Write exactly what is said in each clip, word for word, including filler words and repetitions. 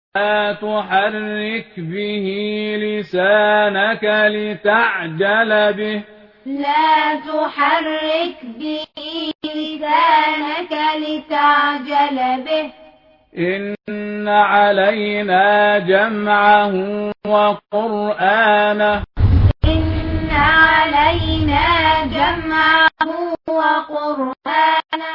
لا تحرك به لسانك لتعجل به لا تحرك به لسانك لتعجل به إن علينا جمعه وقرآنه إن علينا جمعه وقرآنه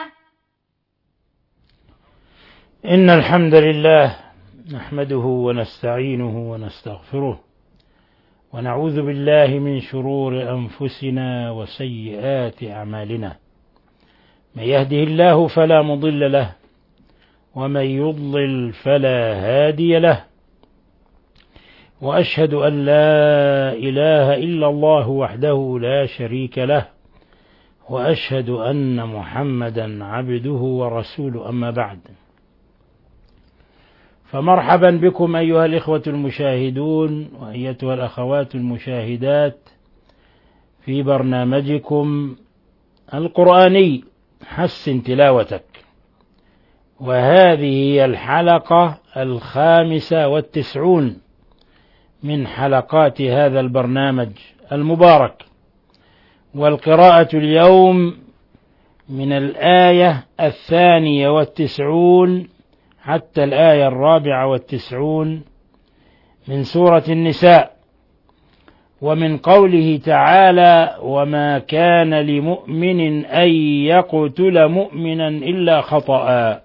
إن الحمد لله نحمده ونستعينه ونستغفره ونعوذ بالله من شرور أنفسنا وسيئات أعمالنا. من يهده الله فلا مضل له ومن يضلل فلا هادي له، وأشهد أن لا إله إلا الله وحده لا شريك له، وأشهد أن محمدا عبده ورسوله. أما بعد، فمرحبا بكم أيها الإخوة المشاهدون وأيتها الأخوات المشاهدات في برنامجكم القرآني حسن تلاوتك، وهذه هي الحلقة الخامسة والتسعون من حلقات هذا البرنامج المبارك. والقراءة اليوم من الآية الثانية والتسعون حتى الآية الرابعة والتسعون من سورة النساء، ومن قوله تعالى: وما كان لمؤمن أن يقتل مؤمنا إلا خطأ.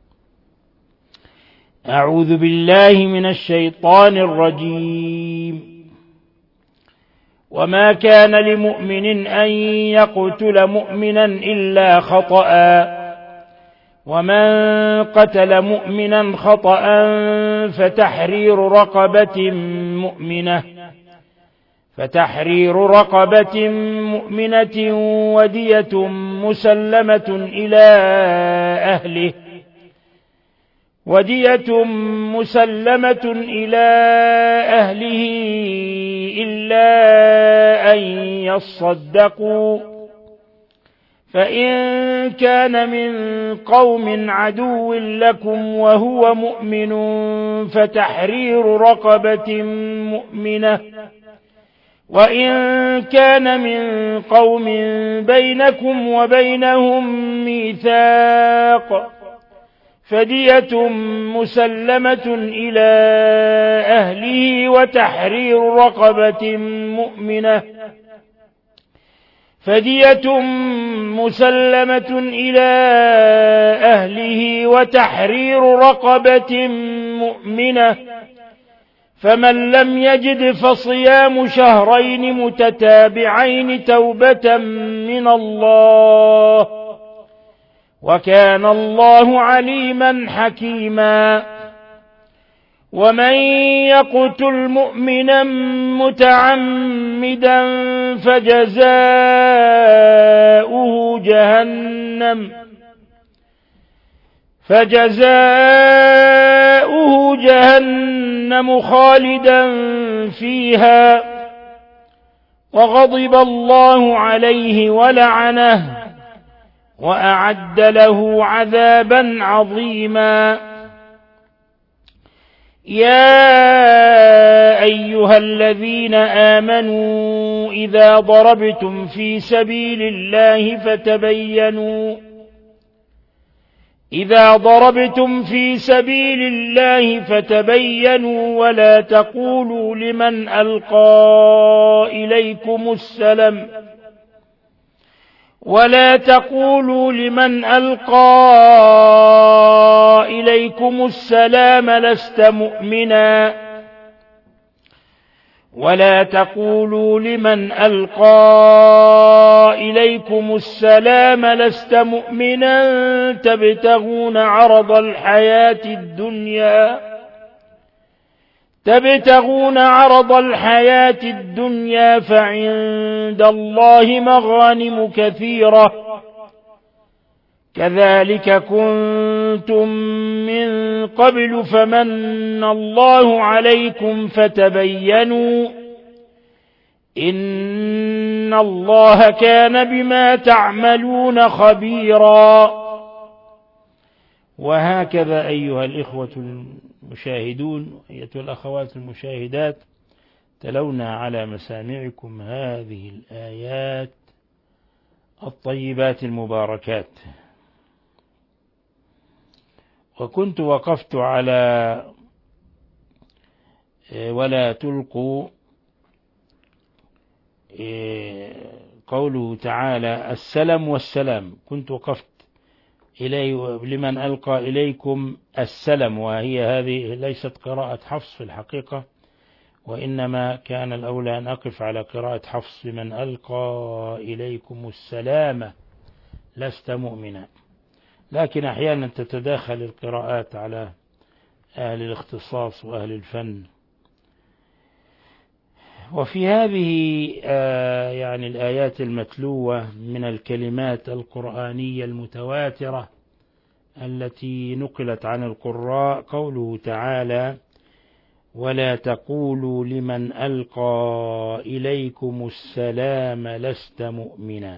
أعوذ بالله من الشيطان الرجيم. وما كان لمؤمن أن يقتل مؤمنا إلا خطأ، ومن قتل مؤمنا خطأ فتحرير رقبة مؤمنة فتحرير رقبة مؤمنة ودية مسلمة إلى أهله ودية مسلمة إلى أهله إلا أن يصدقوا، فإن كان من قوم عدو لكم وهو مؤمن فتحرير رقبة مؤمنة، وإن كان من قوم بينكم وبينهم ميثاق فدية مسلمة إلى أهله وتحرير رقبة مؤمنة فدية مسلمة إلى أهله وتحرير رقبة مؤمنة، فمن لم يجد فصيام شهرين متتابعين توبة من الله، وكان الله عليما حكيما. ومن يقتل مؤمنا متعمدا فجزاؤه جهنم فجزاؤه جهنم خالدا فيها وغضب الله عليه ولعنه وأعد له عذابا عظيما. يا أيها الذين آمنوا إذا ضربتم في سبيل الله فتبينوا إذا ضربتم في سبيل الله فتبينوا ولا تقولوا لمن ألقى إليكم السلام ولا تقولوا لمن ألقى إليكم السلام لست مؤمنا ولا تقولوا لمن ألقى إليكم السلام لست مؤمنا تبتغون عرض الحياة الدنيا تبتغون عرض الحياة الدنيا فعند الله مغانم كثيرة كذلك كنتم من قبل فمن الله عليكم فتبينوا إن الله كان بما تعملون خبيرا. وهكذا أيها الإخوة المشاهدون أيتها الأخوات المشاهدات، تلونا على مسامعكم هذه الآيات الطيبات المباركات. وكنت وقفت على ولا تلقوا قوله تعالى السلم والسلام، كنت وقفت إليه لمن ألقى إليكم السلم، وهي هذه ليست قراءة حفص في الحقيقة، وإنما كان الأولى أن أقف على قراءة حفص لمن ألقى إليكم السلام لست مؤمنا، لكن أحيانا تتداخل القراءات على أهل الاختصاص وأهل الفن. وفي هذه يعني الآيات المتلوة من الكلمات القرآنية المتواترة التي نقلت عن القراء قوله تعالى ولا تقولوا لمن ألقى إليكم السلام لست مؤمنا.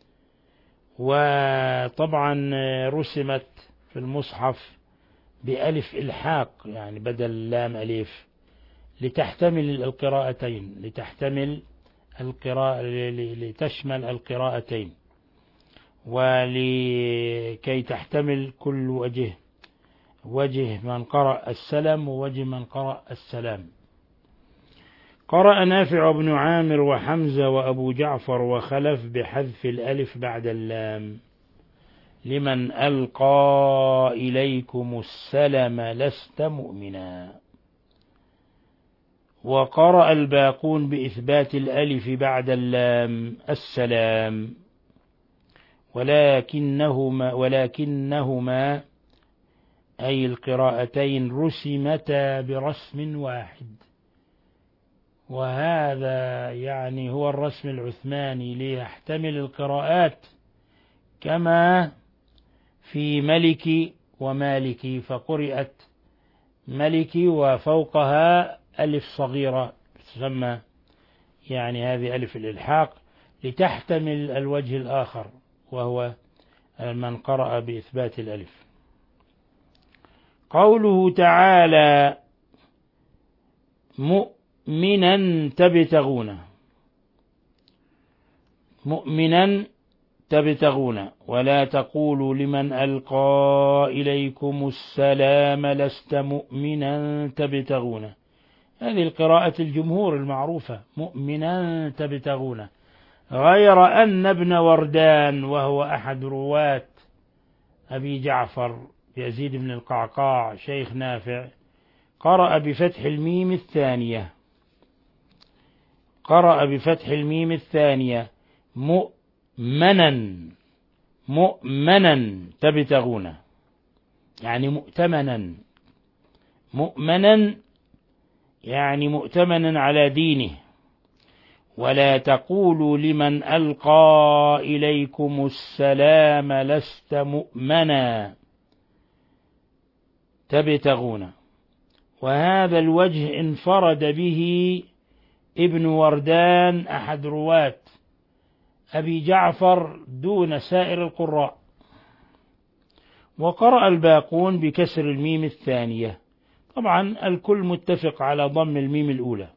وطبعا رسمت في المصحف بألف إلحاق، يعني بدل لام ألف، لتحتمل القراءتين، لتحتمل القراءة لتشمل القراءتين، ولكي تحتمل كل وجه، وجه من قرأ السلم ووجه من قرأ السلام. قرأ نافع بن عامر وحمزة وأبو جعفر وخلف بحذف الألف بعد اللام لمن ألقى إليكم السلم لست مؤمنا. وقرأ الباقون بإثبات الألف بعد اللام السلام، ولكنهما ولكنهما أي القراءتين رسمتا برسم واحد، وهذا يعني هو الرسم العثماني ليحتمل القراءات كما في ملك ومالك، فقرأت ملك وفوقها ألف صغيرة تسمى يعني هذه ألف الإلحاق لتحتمل الوجه الآخر وهو من قرأ بإثبات الألف. قوله تعالى مؤمنا تبتغون، مؤمنا تبتغون ولا تقولوا لمن ألقى إليكم السلام لست مؤمنا تبتغون، هذه القراءة الجمهور المعروفة مؤمنا تبتغون، غير أن ابن وردان وهو أحد رواة أبي جعفر يزيد بن القعقاع شيخ نافع قرأ بفتح الميم الثانية، قرأ بفتح الميم الثانية مؤمنا، مؤمنا تبتغون يعني مؤتمنا، مؤمنا يعني مؤتمنا على دينه. ولا تقولوا لمن ألقى إليكم السلام لست مؤمنا تبتغون، وهذا الوجه انفرد به ابن وردان أحد رواة أبي جعفر دون سائر القراء. وقرأ الباقون بكسر الميم الثانية، طبعا الكل متفق على ضم الميم الأولى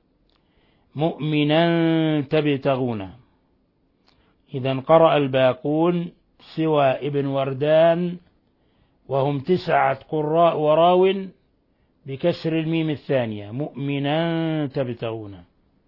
مؤمنا تبتغون. إذن قرأ الباقون سوى ابن وردان وهم تسعة قراء وراو بكسر الميم الثانية مؤمنا تبتغون.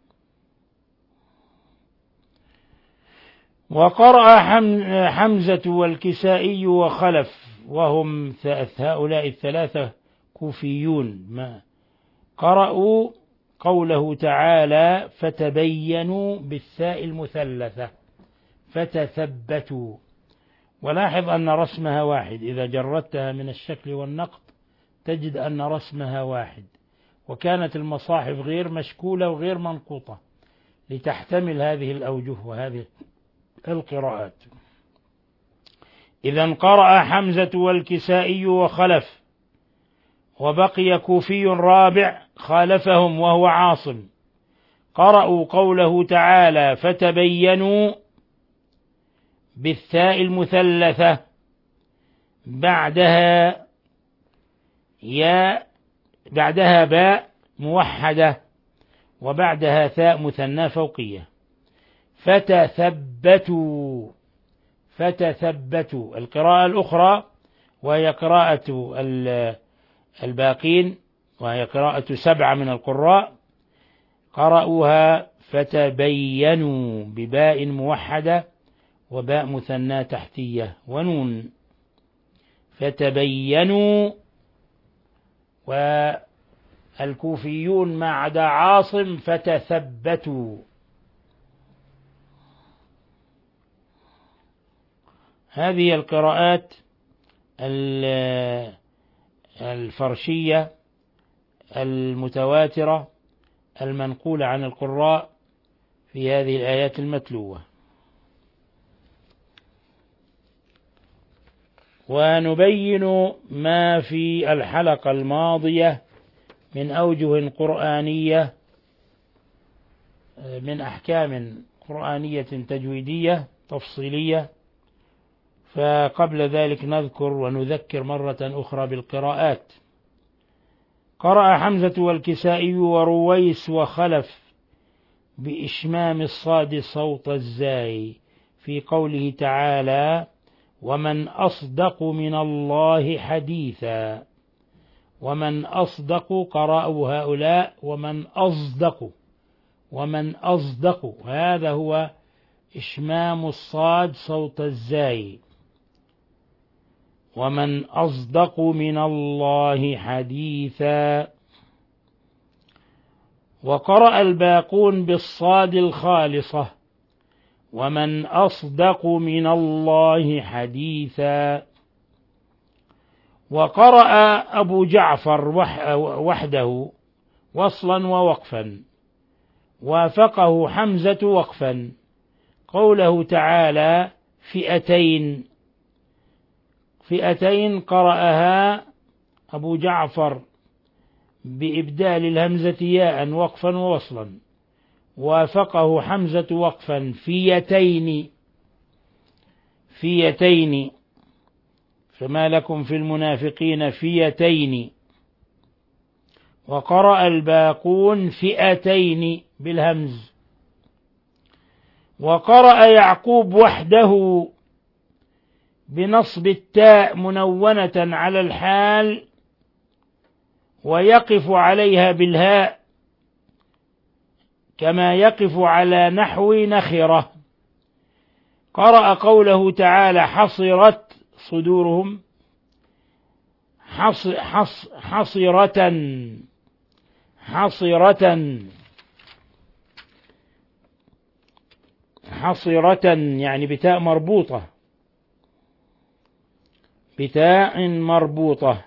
وقرأ حمزة والكسائي وخلف وهم هؤلاء الثلاثة كوفيون، ما قرأوا قوله تعالى فتبينوا بالثاء المثلثة فتثبتوا، ولاحظ أن رسمها واحد، إذا جردتها من الشكل والنقط تجد أن رسمها واحد، وكانت المصاحف غير مشكولة وغير منقوطة لتحتمل هذه الأوجه وهذه القراءات. إذن قرأ حمزة والكسائي وخلف، وبقي كوفي رابع خالفهم وهو عاصم، قرأوا قوله تعالى فتبينوا بالثاء المثلثة بعدها يا بعدها باء موحدة وبعدها ثاء مثنى فوقية. فتثبتوا فتثبتوا. القراءة الأخرى وهي قراءة الباقين وهي قراءة سبعة من القراء قرأوها فتبينوا بباء موحدة وباء مثنى تحتية ونون. فتبينوا. والكوفيون ما عدا عاصم فتثبتوا. هذه القراءات الفرشية المتواترة المنقولة عن القراء في هذه الآيات المتلوة. ونبين ما في الحلقة الماضية من أوجه قرآنية من أحكام قرآنية تجويدية تفصيلية. فقبل ذلك نذكر ونذكر مرة أخرى بالقراءات. قرأ حمزة والكسائي ورويس وخلف بإشمام الصاد صوت الزاي في قوله تعالى ومن أصدق من الله حديثا. ومن أصدق قرأوا هؤلاء ومن أصدق ومن أصدق هذا هو إشمام الصاد صوت الزاي. ومن أصدق من الله حديثا. وقرأ الباقون بالصاد الخالصة ومن أصدق من الله حديثا. وقرأ أبو جعفر وحده وصلا ووقفا وافقه حمزة وقفا قوله تعالى فئتين. فئتين قرأها أبو جعفر بإبدال الهمزة ياء وقفا ووصلا وافقه حمزة وقفا فيتين. فيتين فما لكم في المنافقين فيتين. وقرأ الباقون فئتين بالهمز. وقرأ يعقوب وحده بنصب التاء منونة على الحال ويقف عليها بالهاء كما يقف على نحو نخرة. قرأ قوله تعالى حصرت صدورهم حص حص حصرة حصرة حصرة يعني بتاء مربوطة بتاء مربوطة.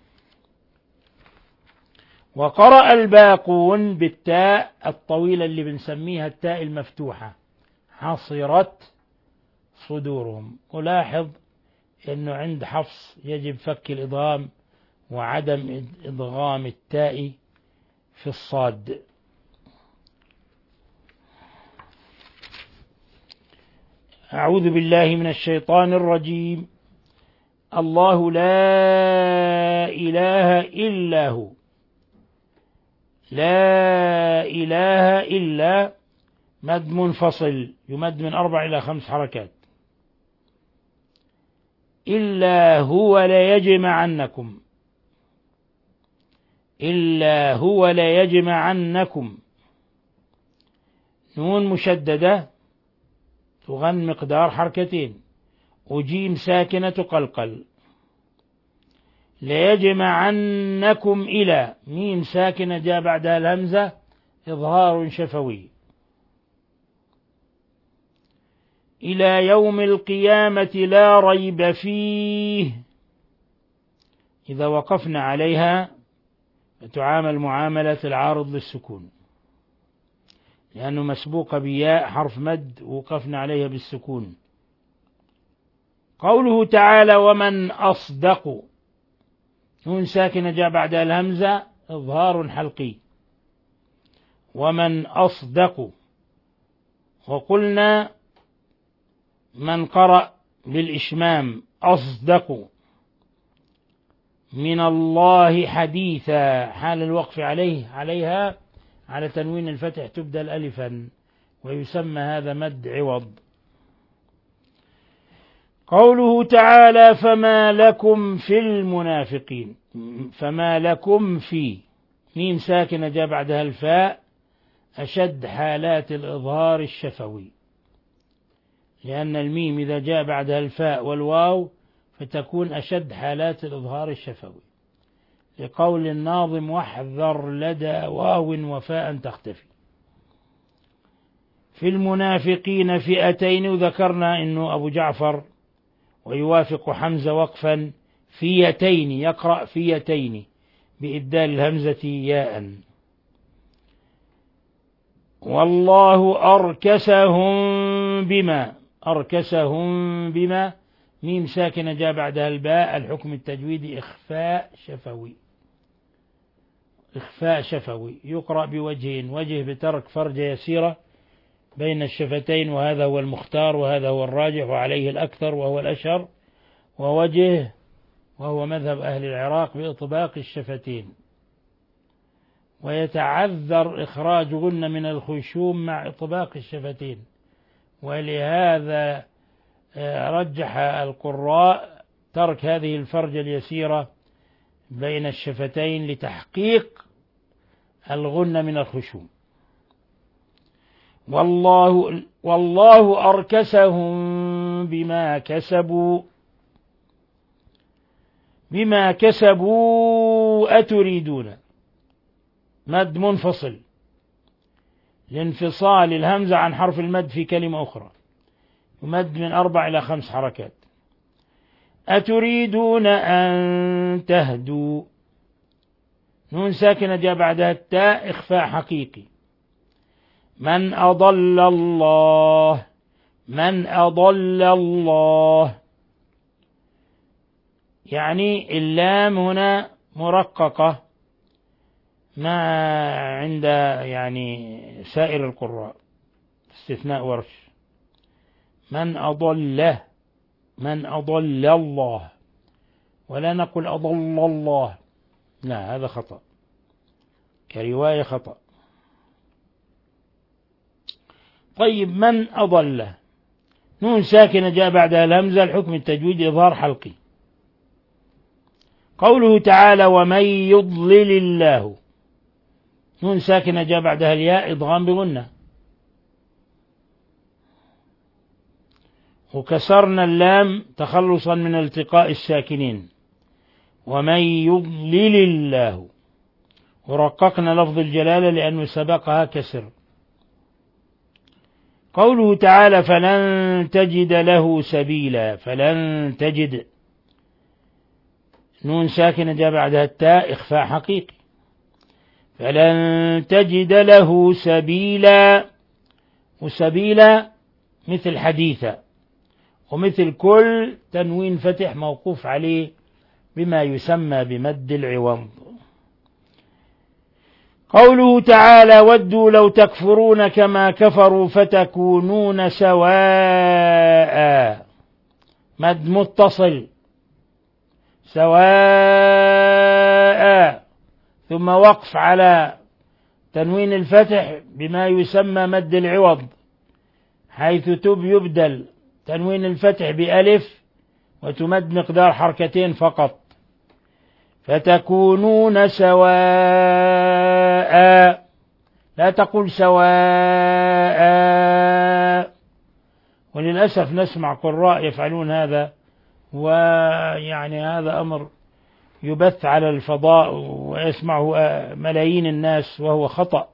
وقرأ الباقون بالتاء الطويلة اللي بنسميها التاء المفتوحة حصرت صدورهم. ولاحظ أنه عند حفص يجب فك الإضغام وعدم إضغام التاء في الصاد. أعوذ بالله من الشيطان الرجيم. الله لا إله إلا هو. لا إله إلا مد منفصل يمد من أربع إلى خمس حركات. إلا هو لا يجمعنكم. إلا هو لا يجمعنكم. نون مشددة تغن مقدار حركتين وجيم ساكنة تقلقل. لا يجمعنكم إلى ميم ساكنة جاء بعدها الهمزة إظهار شفوي. إلى يوم القيامة لا ريب فيه إذا وقفنا عليها تعامل معاملة العارض للسكون لأنه مسبوق بياء حرف مد وقفنا عليها بالسكون. قوله تعالى ومن أصدق نون ساكنة جاء بعد الهمزة إظهار حلقي. ومن أصدق. وقلنا من قرأ بالإشمام أصدق من الله حديثا، حال الوقف عليه عليها على تنوين الفتح تبدل ألفا، ويسمى هذا مد عوض. قوله تعالى فما لكم في المنافقين، فما لكم في، ميم ساكنة جاء بعدها الفاء، أشد حالات الإظهار الشفوي، لأن الميم إذا جاء بعدها الفاء والواو فتكون أشد حالات الإظهار الشفوي، لقول الناظم واحذر لدى واو وفاء تختفي. في المنافقين فئتين، وذكرنا أنه أبو جعفر ويوافق حمزة وقفا فيتين، يقرأ فيتين بإبدال الهمزة ياء. والله أركسهم بما، أركسهم بما، ميم ساكنة جاء بعدها الباء، الحكم التجويدي إخفاء شفوي، إخفاء شفوي يقرأ بوجهين، وجه بترك فرجة يسيرة بين الشفتين وهذا هو المختار وهذا هو الراجح وعليه الأكثر وهو الأشهر، ووجه وهو مذهب أهل العراق بإطباق الشفتين، ويتعذر إخراج غنة من الخشوم مع إطباق الشفتين، ولهذا رجح القراء ترك هذه الفرجة اليسيرة بين الشفتين لتحقيق الغنة من الخشوم. والله, والله أركسهم بما كسبوا، بما كسبوا أتريدون، مد منفصل لانفصال الهمزة عن حرف المد في كلمة أخرى، يمد من أربع إلى خمس حركات. أتريدون أن تهدوا، نون ساكنة جاء بعدها التاء إخفاء حقيقي. من أضل الله، من أضل الله، يعني اللام هنا مرققة ما عند يعني سائر القراء استثناء ورش. من أضل، من أضل الله، ولا نقول أضل الله، لا هذا خطأ، كرواية خطأ. طيب من أضل، نون ساكنة جاء بعدها الهمزة، الحكم التجويد إظهار حلقي. قوله تعالى ومن يضلل الله، نون ساكنة جاء بعدها الياء إضغام بغنة، وكسرنا اللام تخلصا من التقاء الساكنين. ومن يضلل الله، ورققنا لفظ الجلالة لأنه سبقها كسر. قوله تعالى فلن تجد له سبيلا، فلن تجد، نون ساكنة جاء بعدها التاء إخفاء حقيقي. فلن تجد له سبيلا، وسبيلا مثل حديثا، ومثل كل تنوين فتح موقوف عليه بما يسمى بمد العوض. قوله تعالى ودوا لو تكفرون كما كفروا فتكونون سواء، مد متصل سواء، ثم وقف على تنوين الفتح بما يسمى مد العوض، حيث تب يبدل تنوين الفتح بألف وتمد مقدار حركتين فقط، فتكونون سواء، لا تقول سواء. وللأسف نسمع قراء يفعلون هذا، ويعني هذا أمر يبث على الفضاء ويسمعه ملايين الناس وهو خطأ.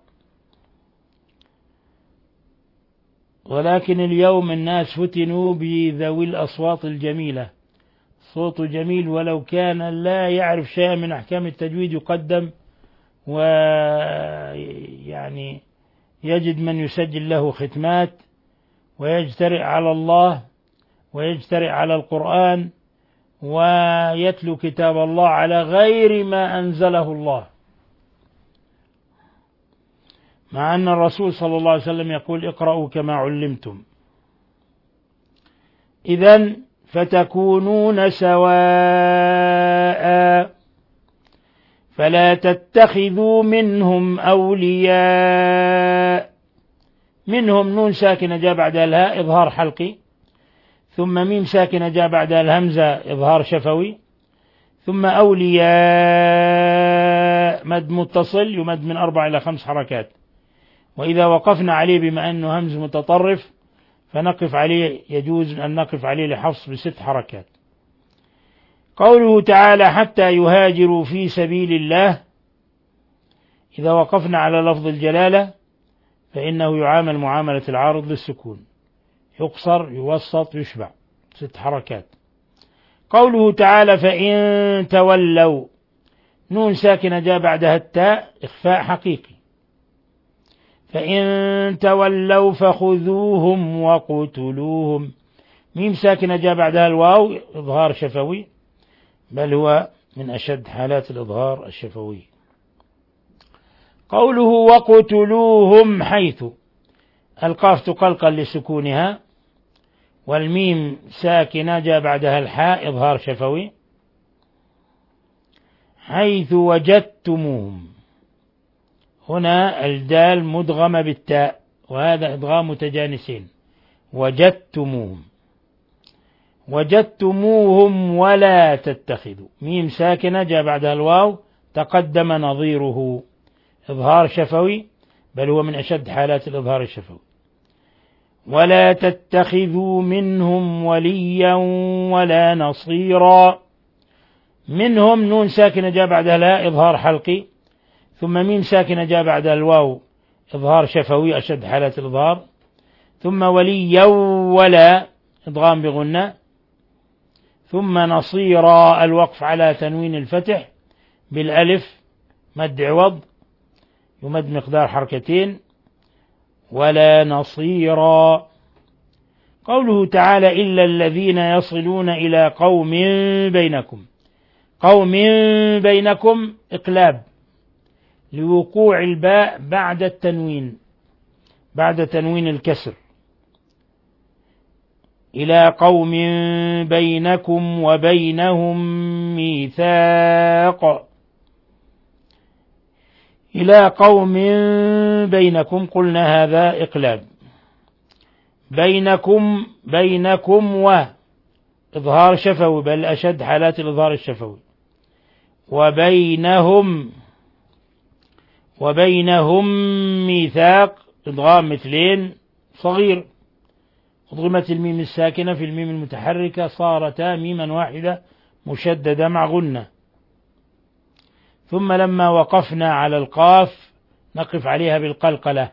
ولكن اليوم الناس فتنوا بذوي الأصوات الجميلة، صوت جميل ولو كان لا يعرف شيئا من أحكام التجويد يقدم، ويعني يجد من يسجل له ختمات ويجترئ على الله ويجترئ على القرآن ويتلو كتاب الله على غير ما أنزله الله، مع أن الرسول صلى الله عليه وسلم يقول اقرأوا كما علمتم. إذن فتكونون سواء، فلا تتخذوا منهم أولياء. منهم نون ساكنة جاء بعدها الهاء إظهار حلقي، ثم ميم ساكنة جاء بعدها الهمزة إظهار شفوي، ثم أولياء مد متصل يمد من أربع إلى خمس حركات، وإذا وقفنا عليه بما أنه همز متطرف فنقف عليه، يجوز أن نقف عليه لحفص بست حركات. قوله تعالى حتى يهاجروا في سبيل الله، إذا وقفنا على لفظ الجلالة فإنه يعامل معاملة العارض للسكون، يقصر يوسط يشبع، ست حركات. قوله تعالى فإن تولوا، نون ساكنة جاء بعدها التاء إخفاء حقيقي، فإن تولوا فخذوهم وقتلوهم، ميم ساكنة جاء بعدها الواو إظهار شفوي، بل هو من أشد حالات الإظهار الشفوي. قوله وقتلوهم، حيث القاف تقلقل لسكونها، والميم ساكنة جاء بعدها الحاء إظهار شفوي، حيث وجدتموهم، هنا الدال مدغمة بالتاء وهذا إدغام متجانسين، وجدتموهم وجدتموهم ولا تتخذوا، ميم ساكنة جاء بعدها الواو تقدم نظيره إظهار شفوي، بل هو من أشد حالات الإظهار الشفوي. ولا تتخذوا منهم وليا ولا نصيرا، منهم نون ساكنة جاء بعدها لا إظهار حلقي، ثم ميم ساكنة جاء بعدها الواو إظهار شفوي أشد حالات الإظهار، ثم وليا ولا إدغام بغنة، ثم نصيرا الوقف على تنوين الفتح بالألف مد عوض يمد مقدار حركتين، ولا نصيرا. قوله تعالى إلا الذين يصلون إلى قوم بينكم، قوم بينكم إقلاب لوقوع الباء بعد التنوين، بعد تنوين الكسر، إلى قوم بينكم وبينهم ميثاق، إلى قوم بينكم قلنا هذا إقلاب، بينكم بينكم وإظهار شفوي بل أشد حالات الإظهار الشفوي، وبينهم وبينهم ميثاق إدغام مثلين صغير، أضغمت الميم الساكنة في الميم المتحركة صارتا ميما واحدة مشددة مع غنة، ثم لما وقفنا على القاف نقف عليها بالقلقلة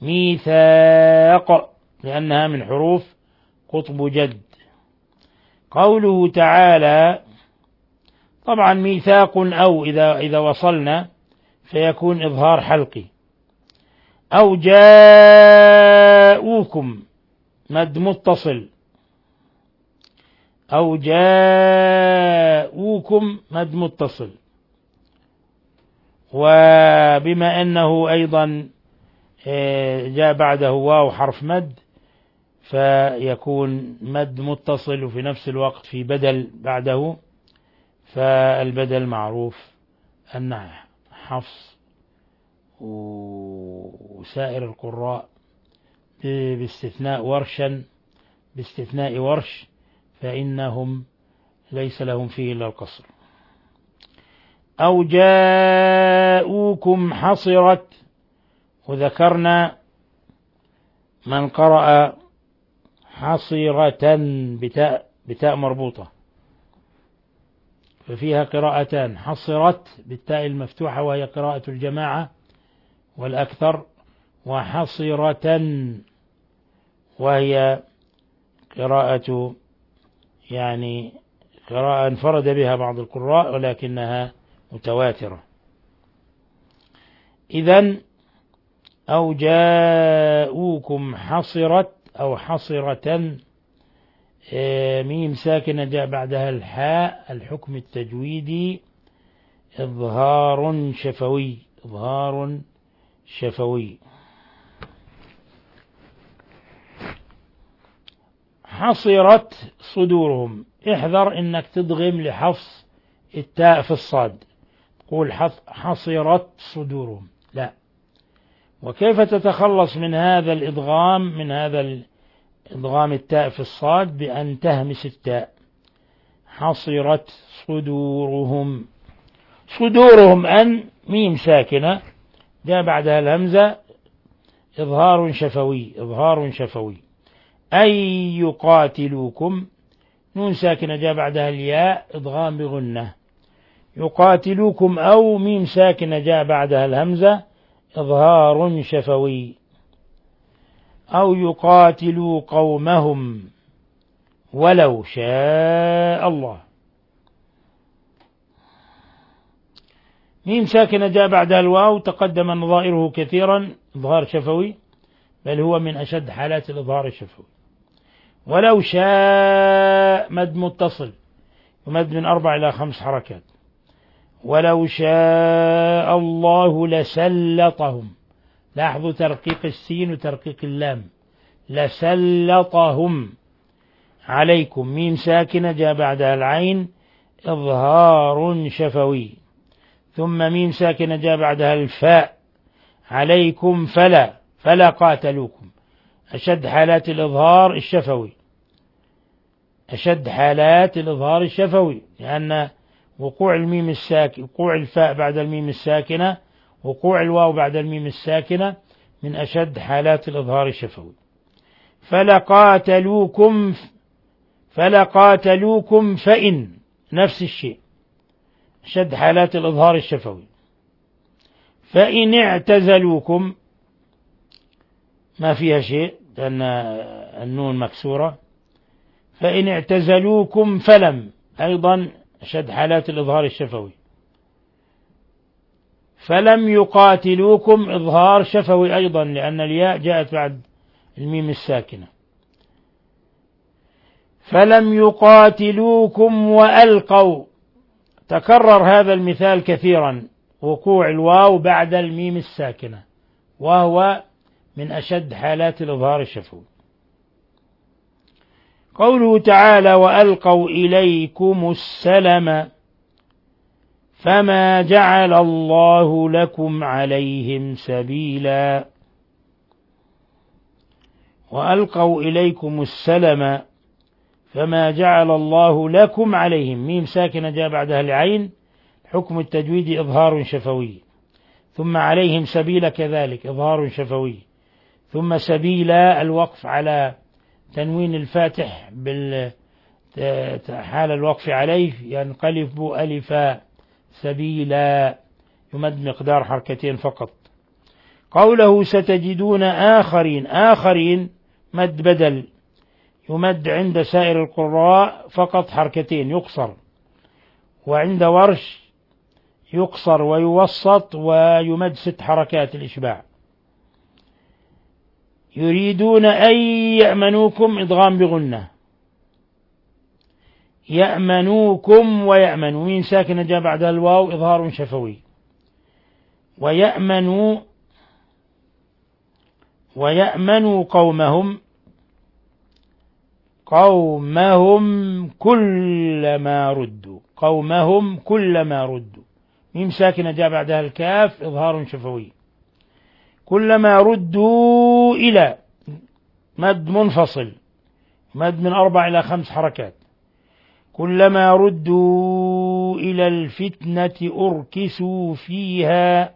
ميثاق لأنها من حروف قطب جد. قوله تعالى طبعا ميثاق أو إذا إذا وصلنا فيكون إظهار حلقي، أو جاءوكم مد متصل، أو جاءوكم مد متصل، وبما أنه أيضا جاء بعده واو حرف مد فيكون مد متصل وفي نفس الوقت في بدل بعده، فالبدل معروف أن حفص وسائر القراء باستثناء ورشا باستثناء ورش فإنهم ليس لهم فيه إلا القصر. أو جاءوكم حصرت، وذكرنا من قرأ حصرة بتاء, بتاء مربوطة ففيها قراءتان، حصرت بالتاء المفتوحة وهي قراءة الجماعة والأكثر، وحصرة وهي قراءة يعني قراءة انفرد بها بعض القراء ولكنها متواترة. إذن أو جاءوكم حصرت أو حصرة، ميم ساكنة جاء بعدها الحاء، الحكم التجويدي إظهار شفوي، إظهار شفوي. حصرت صدورهم، احذر انك تدغم لحفص التاء في الصاد، قول حصرت صدورهم، لا. وكيف تتخلص من هذا الإدغام، من هذا الإدغام التاء في الصاد؟ بأن تهمس التاء. حصرت صدورهم، صدورهم أن ميم ساكنة جاء بعدها الهمزة، إظهار شفوي، إظهار شفوي. أي يقاتلوكم، نون ساكنة جاء بعدها الياء، إدغام بغنة. يقاتلوكم أو ميم ساكنة جاء بعدها الهمزة، إظهار شفوي. أو يقاتلوا قومهم ولو شاء الله. ميم ساكنة جاء بعدها الواو، تقدم نظائره كثيرا، إظهار شفوي، بل هو من أشد حالات الإظهار الشفوي. ولو شاء مد متصل، يمد من أربع إلى خمس حركات. ولو شاء الله لسلطهم، لاحظوا ترقيق السين وترقيق اللام، لسلطهم عليكم. ميم ساكنة جاء بعدها العين، إظهار شفوي. ثم ميم ساكنة جاء بعدها الفاء، عليكم فلا، فلا قاتلوكم. أشد حالات الإظهار الشفوي، أشد حالات الإظهار الشفوي، لأن وقوع الميم الساكن، وقوع الفاء بعد الميم الساكنة، وقوع الواو بعد الميم الساكنة من أشد حالات الإظهار الشفوي. فلقاتلوكم، فلقاتلوكم فإن، نفس الشيء، أشد حالات الإظهار الشفوي. فإن اعتزلوكم ما فيها شيء لأن النون مكسورة. فإن اعتزلوكم فلم، أيضا أشد حالات الإظهار الشفوي. فلم يقاتلوكم، إظهار شفوي أيضا، لأن الياء جاءت بعد الميم الساكنة. فلم يقاتلوكم وألقوا، تكرر هذا المثال كثيرا، وقوع الواو بعد الميم الساكنة، وهو من أشد حالات الإظهار الشفوي. قوله تعالى وألقوا إليكم السلم فما جعل الله لكم عليهم سبيلا. وألقوا إليكم السلم فما جعل الله لكم عليهم، ميم ساكنة جاء بعدها العين، حكم التجويد إظهار شفوي. ثم عليهم سبيل كذلك إظهار شفوي. ثم سبيلا الوقف على تنوين الفاتح بالحال الوقف عليه، ينقلب ألفا، سبيلا، يمد مقدار حركتين فقط. قوله ستجدون آخرين، آخرين مد بدل، يمد عند سائر القراء فقط حركتين يقصر، وعند ورش يقصر ويوسط ويمد ست حركات الإشباع. يريدون أن يأمنوكم، إدغام بغنة، يأمنوكم ويأمنوا، مين ساكنة جاء بعدها الواو، إظهار شفوي. ويأمنوا، ويأمنوا قومهم، قومهم كلما ردوا، قومهم كلما ردوا، ميم ساكنة جاء بعدها الكاف، إظهار شفوي. كلما ردوا إلى، مد منفصل، مد من أربع إلى خمس حركات. كلما ردوا إلى الفتنة أركسوا فيها،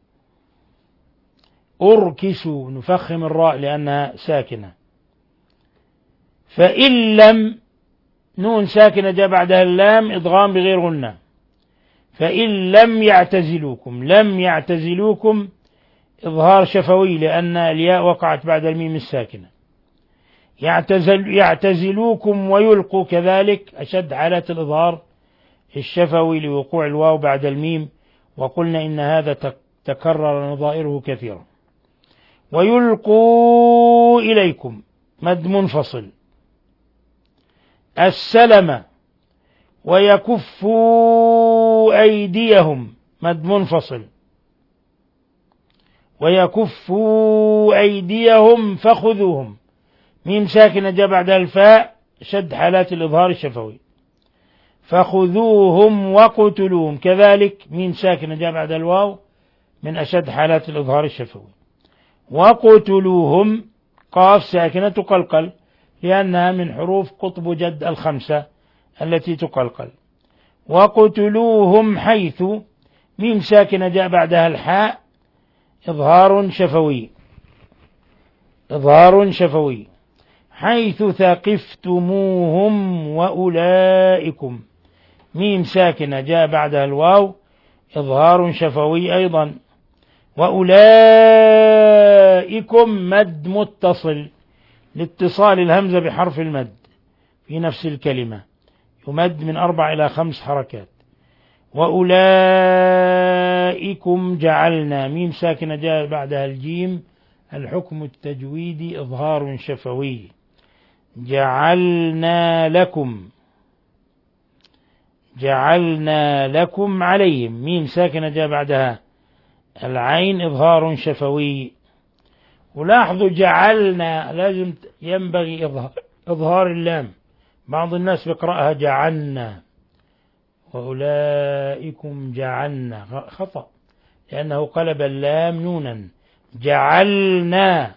أركسوا، نفخم الراء لأنها ساكنة. فإن لم، نون ساكنة جاء بعدها اللام، إدغام بغير غنة. فإن لم يعتزلوكم، لم يعتزلوكم إظهار شفوي، لأن الياء وقعت بعد الميم الساكنة. يعتزل يعتزلوكم ويلقوا كذلك، أشد حالات الإظهار الشفوي لوقوع الواو بعد الميم، وقلنا إن هذا تكرر نظائره كثيرا. ويلقوا إليكم مد منفصل. السلم، ويكفوا أيديهم مد منفصل. ويكفوا أيديهم فخذوهم، ميم ساكنة جاء بعدها الفاء، شد حالات الإظهار الشفوي. فخذوهم وقتلوهم، كذلك ميم ساكنة جاء بعد الواو من أشد حالات الإظهار الشفوي. وقتلوهم قاف ساكنة تقلقل لأنها من حروف قطب جد الخمسة التي تقلقل. وقتلوهم حيث ميم ساكنة جاء بعدها الحاء إظهار شفوي، إظهار شفوي. حيث ثقفتموهم وأولئكم ميم ساكنة جاء بعدها الواو إظهار شفوي أيضا. وأولئكم مد متصل لاتصال الهمزة بحرف المد في نفس الكلمة، يمد من أربع إلى خمس حركات. وأولئكم جعلنا ميم ساكنة جاء بعدها الجيم الحكم التجويدي إظهار شفوي. جعلنا لكم، جعلنا لكم عليهم ميم ساكنة جاء بعدها العين إظهار شفوي. ولاحظوا جعلنا لازم ينبغي إظهار, إظهار اللام، بعض الناس بيقرأها جعلنا وأولئكم جعلنا، خطأ لأنه قلب اللام نونا. جعلنا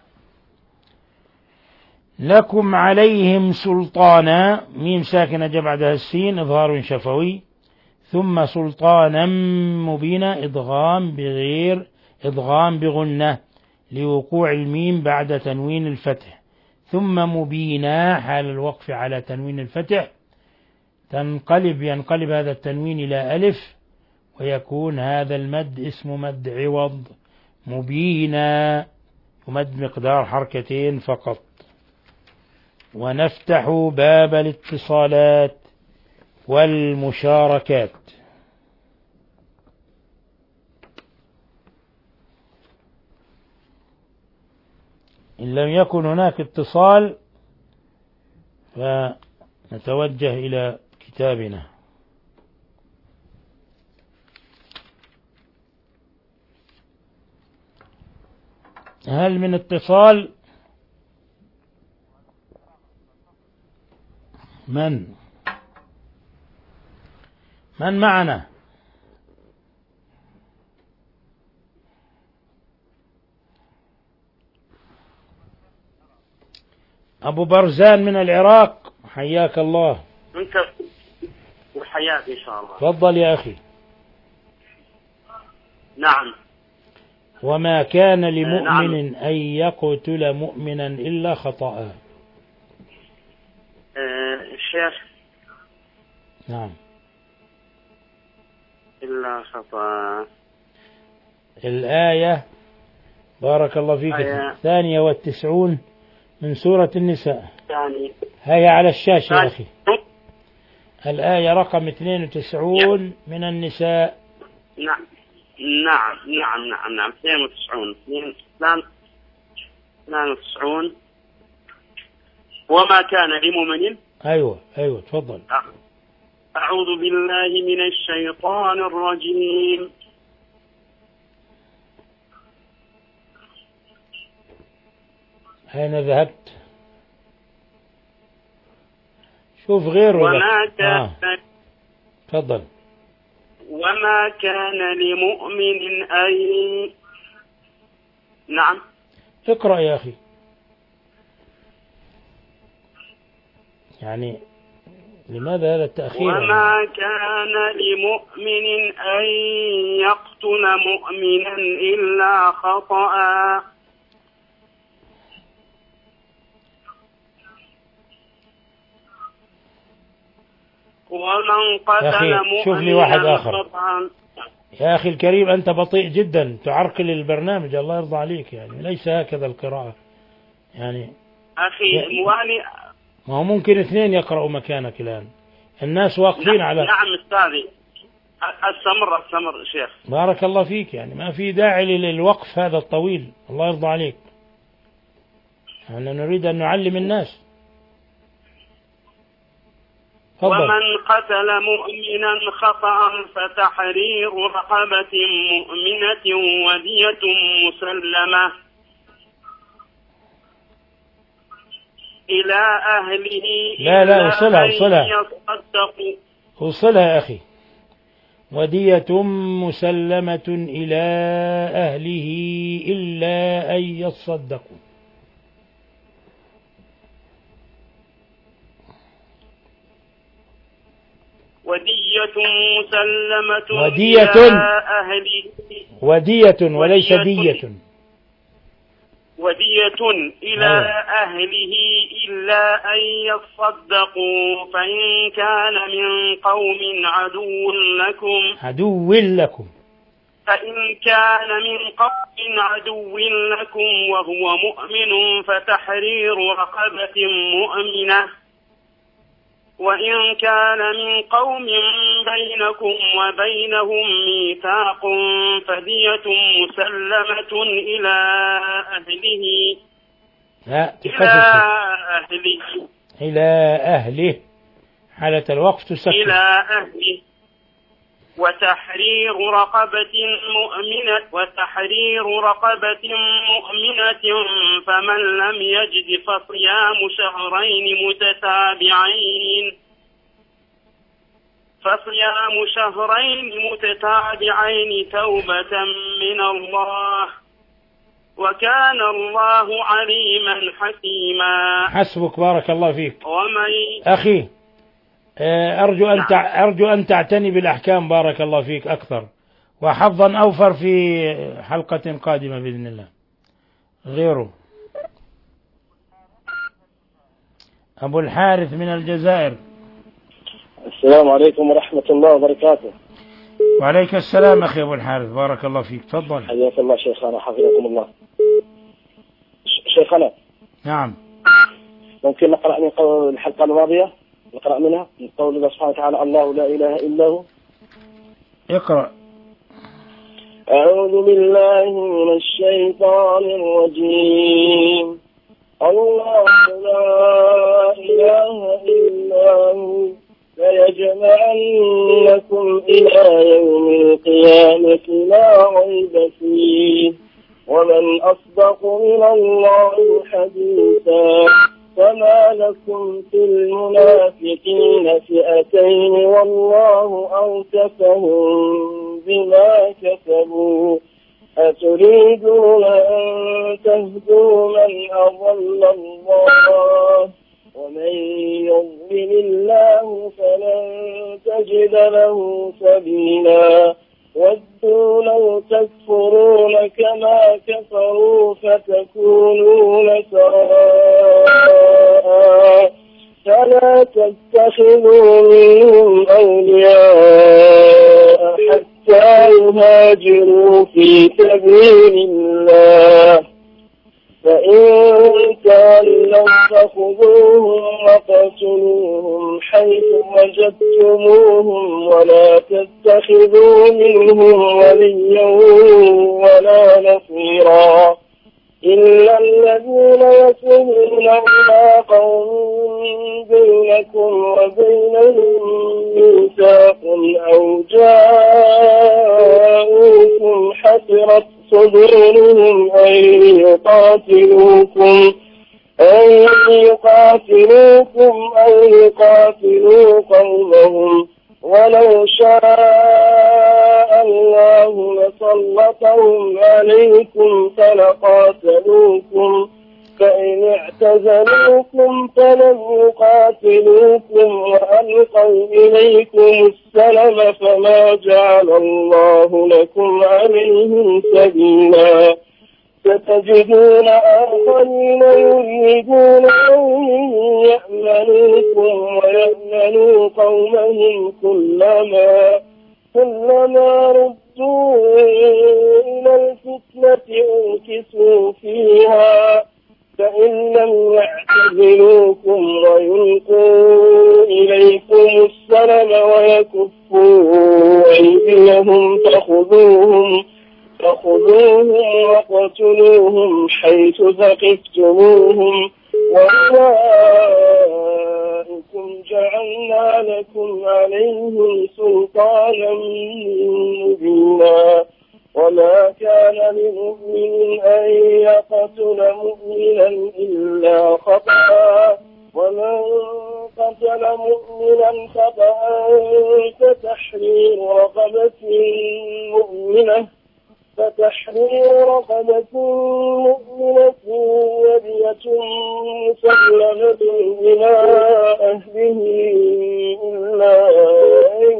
لكم عليهم سلطانا ميم ساكنة جاء بعدها السين إظهار شفوي. ثم سلطانا مبينا إدغام بغير إدغام بغنة لوقوع الميم بعد تنوين الفتح. ثم مبينا حال الوقف على تنوين الفتح تنقلب ينقلب هذا التنوين إلى ألف ويكون هذا المد اسم مد عوض مبينا، ومد مقدار حركتين فقط. ونفتح باب الاتصالات والمشاركات. إن لم يكن هناك اتصال فنتوجه إلى كتابنا. هل من اتصال؟ من من معنا؟ أبو برزان من العراق، حياك الله. أنت وحياك إن شاء الله. تفضل يا أخي. نعم. وما كان لمؤمن نعم. أن يقتل مؤمنا إلا خطأ. الشيخ نعم. إلا خطأ. الآية بارك الله فيك آية. الثانية والتسعون من سورة النساء. يعني هيا على الشاشة يا أخي. الآية رقم اثنين وتسعون من النساء. نعم نعم نعم نعم نعم اثنين وتسعون اثنين وتسعون. وما كان لمؤمن. أيوة أيوة تفضل. أعوذ بالله من الشيطان الرجيم. أين ذهبت؟ شوف غيره. وما كان آه. تفضل. وما كان لمؤمن أن نعم اقرأ يا أخي. يعني لماذا هذا التأخير؟ وما كان لمؤمن أن يقتل مؤمنا إلا خطأ. ومن قتل مؤمنا شوف لي واحد آخر. يا أخي الكريم أنت بطيء جدا تعرقل البرنامج، الله يرضى عليك، يعني ليس هكذا القراءة يعني. أخي موالي ما هو ممكن اثنين يقرأوا مكانك الآن، الناس واقفين نعم على. نعم أستاذي استمر استمر شيخ. بارك الله فيك، يعني ما في داعي للوقف هذا الطويل، الله يرضى عليك. أنا نريد أن نعلم الناس. فضل. ومن قتل مؤمنا خطأ فتحرير رقبة مؤمنة ودية مسلمة إلى أهله. لا لا وصلها وصلها وصلها أخي. ودية مسلمة إلى أهله إلا أن يصدقوا. ودية مسلمة ودية إلى أهله ودية وليس دية. ودية إلى أيوة. أهله إلا أن يصدقوا فإن كان من قوم عدو لكم عدو لكم فإن كان من قوم عدو لكم وهو مؤمن فتحرير رقبة مؤمنة وإن كان من قوم بينكم وبينهم ميثاق فدية مسلمة إلى أهله لا إلى أهله إلى أهله حالة الوقف تسكن إلى أهله وتحرير رقبة مؤمنة وتحرير رقبة مؤمنة فمن لم يجد فصيام شهرين متتابعين فصيام شهرين متتابعين توبة من الله وكان الله عليما حكيما. حسبك بارك الله فيك. ومن أخي أرجو أن تع... أرجو أن تعتني بالأحكام بارك الله فيك أكثر، وحظا أوفر في حلقة قادمة بإذن الله. غيره أبو الحارث من الجزائر. السلام عليكم ورحمة الله وبركاته. وعليك السلام أخي أبو الحارث بارك الله فيك. تفضل. حياك الله شيخنا حفظكم الله. شيخنا نعم ممكن نقرأ من قول الحلقة الماضية نقرأ منها من قول الله سبحانه وتعالى الله لا إله إلا هو. اقرأ. أعوذ بالله من الشيطان الرجيم. الله لا إله إلا هو ليجمعنكم إلى يوم القيامة لا ريب فيه ومن أصدق من الله حديثا فما لكم في المنافقين فئتين والله أوكفهم بما كسبوا أتريدون أن تهدوا من أضل الله ومن يضلل الله فلن تجد له سبيلا ودوا لو تكفرون كما كفروا فتكونون سواء فلا تتخذوا منهم أولياء حتى يهاجروا في سبيل الله فإن تولوا فخذوهم وقتلوهم حيث وجدتموهم ولا تتخذوا منهم وليا ولا نصيرا إلا الذين يصلون إلى قوم بينكم وبينهم ميثاق أو جاءوكم حسرت صدورهم أن يقاتلوكم أن يقاتلوكم أو يقاتلوا قومهم ولو شاء الله لسلطهم عليكم فلقاتلوكم فإن اعتزلوكم فلم يقاتلوكم وألقوا إليكم السلم فما جعل الله لكم عليهم سبيلا ستجدون آخرين يريدون أن يأمنوكم ويأمنوا قومهم كلما كلما ردوا إلى الفتنة أركسوا فيها فإن لم يعتزلوكم ويلقوا إليكم السلم ويكفوا أيديهم فخذوهم فخذوهم وقتلوهم حيث ثقفتموهم وأولئكم جعلنا لكم عليهم سلطانا مبينا وما كان لمؤمن أن يقتل مؤمنا إلا خطأ ومن قتل مؤمنا فأنت تحرير رقبة مؤمنة فتحرير رقبة مؤمنة ودية مسلمة إلى أهله إلا أن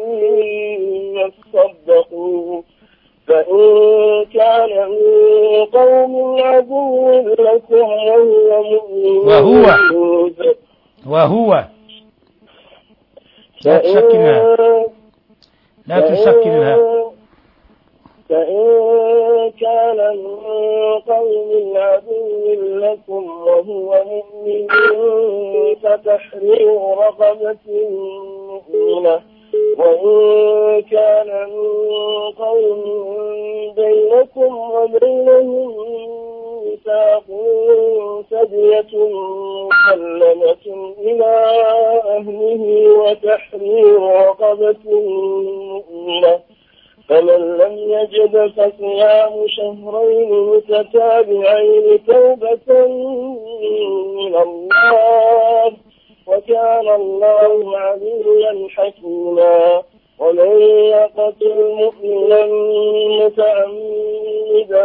يصدقوا فإن كان من قوم عدو لكم وهو مؤمن وهو وهو لا تسكنها لا تسكنها فإن كان من قوم عدو لكم وهو مؤمن فتحرير رقبة مؤمنة وإن كان من قوم بينكم وبينهم ميثاق فدية مسلمة إلى أهله وتحرير رقبة مؤمنة فمن لم يجد فصيام شهرين متتابعين توبة من الله وكان الله عليا حكيما ومن يقتل مؤمنا متعمدا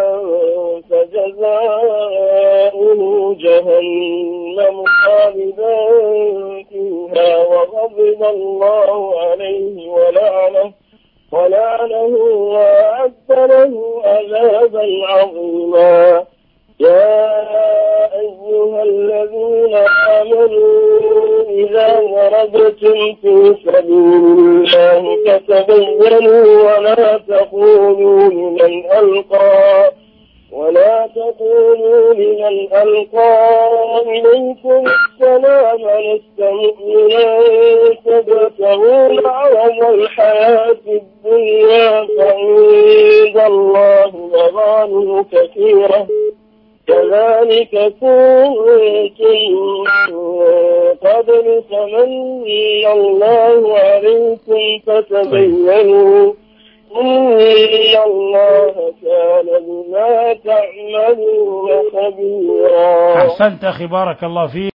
فجزاؤه جهنم خالدا فيها وغضب الله عليه ولعنه ولعنه وأعد له عذابا عظيما يا أيها الذين آمنوا إذا ضربتم في سبيل الله فتبينوا ولا تقولوا لمن ألقى ولا تقولوا لمن ألقى إليكم السلام لست مؤمنا تبتغون عرض الحياة الدنيا فعند الله مغانم كثيرة كذلك كنتم قبل فمن الله عليكم فتبينوا إن الله كان بما تعملون خبيرا. أحسنت أخي بارك الله فيك.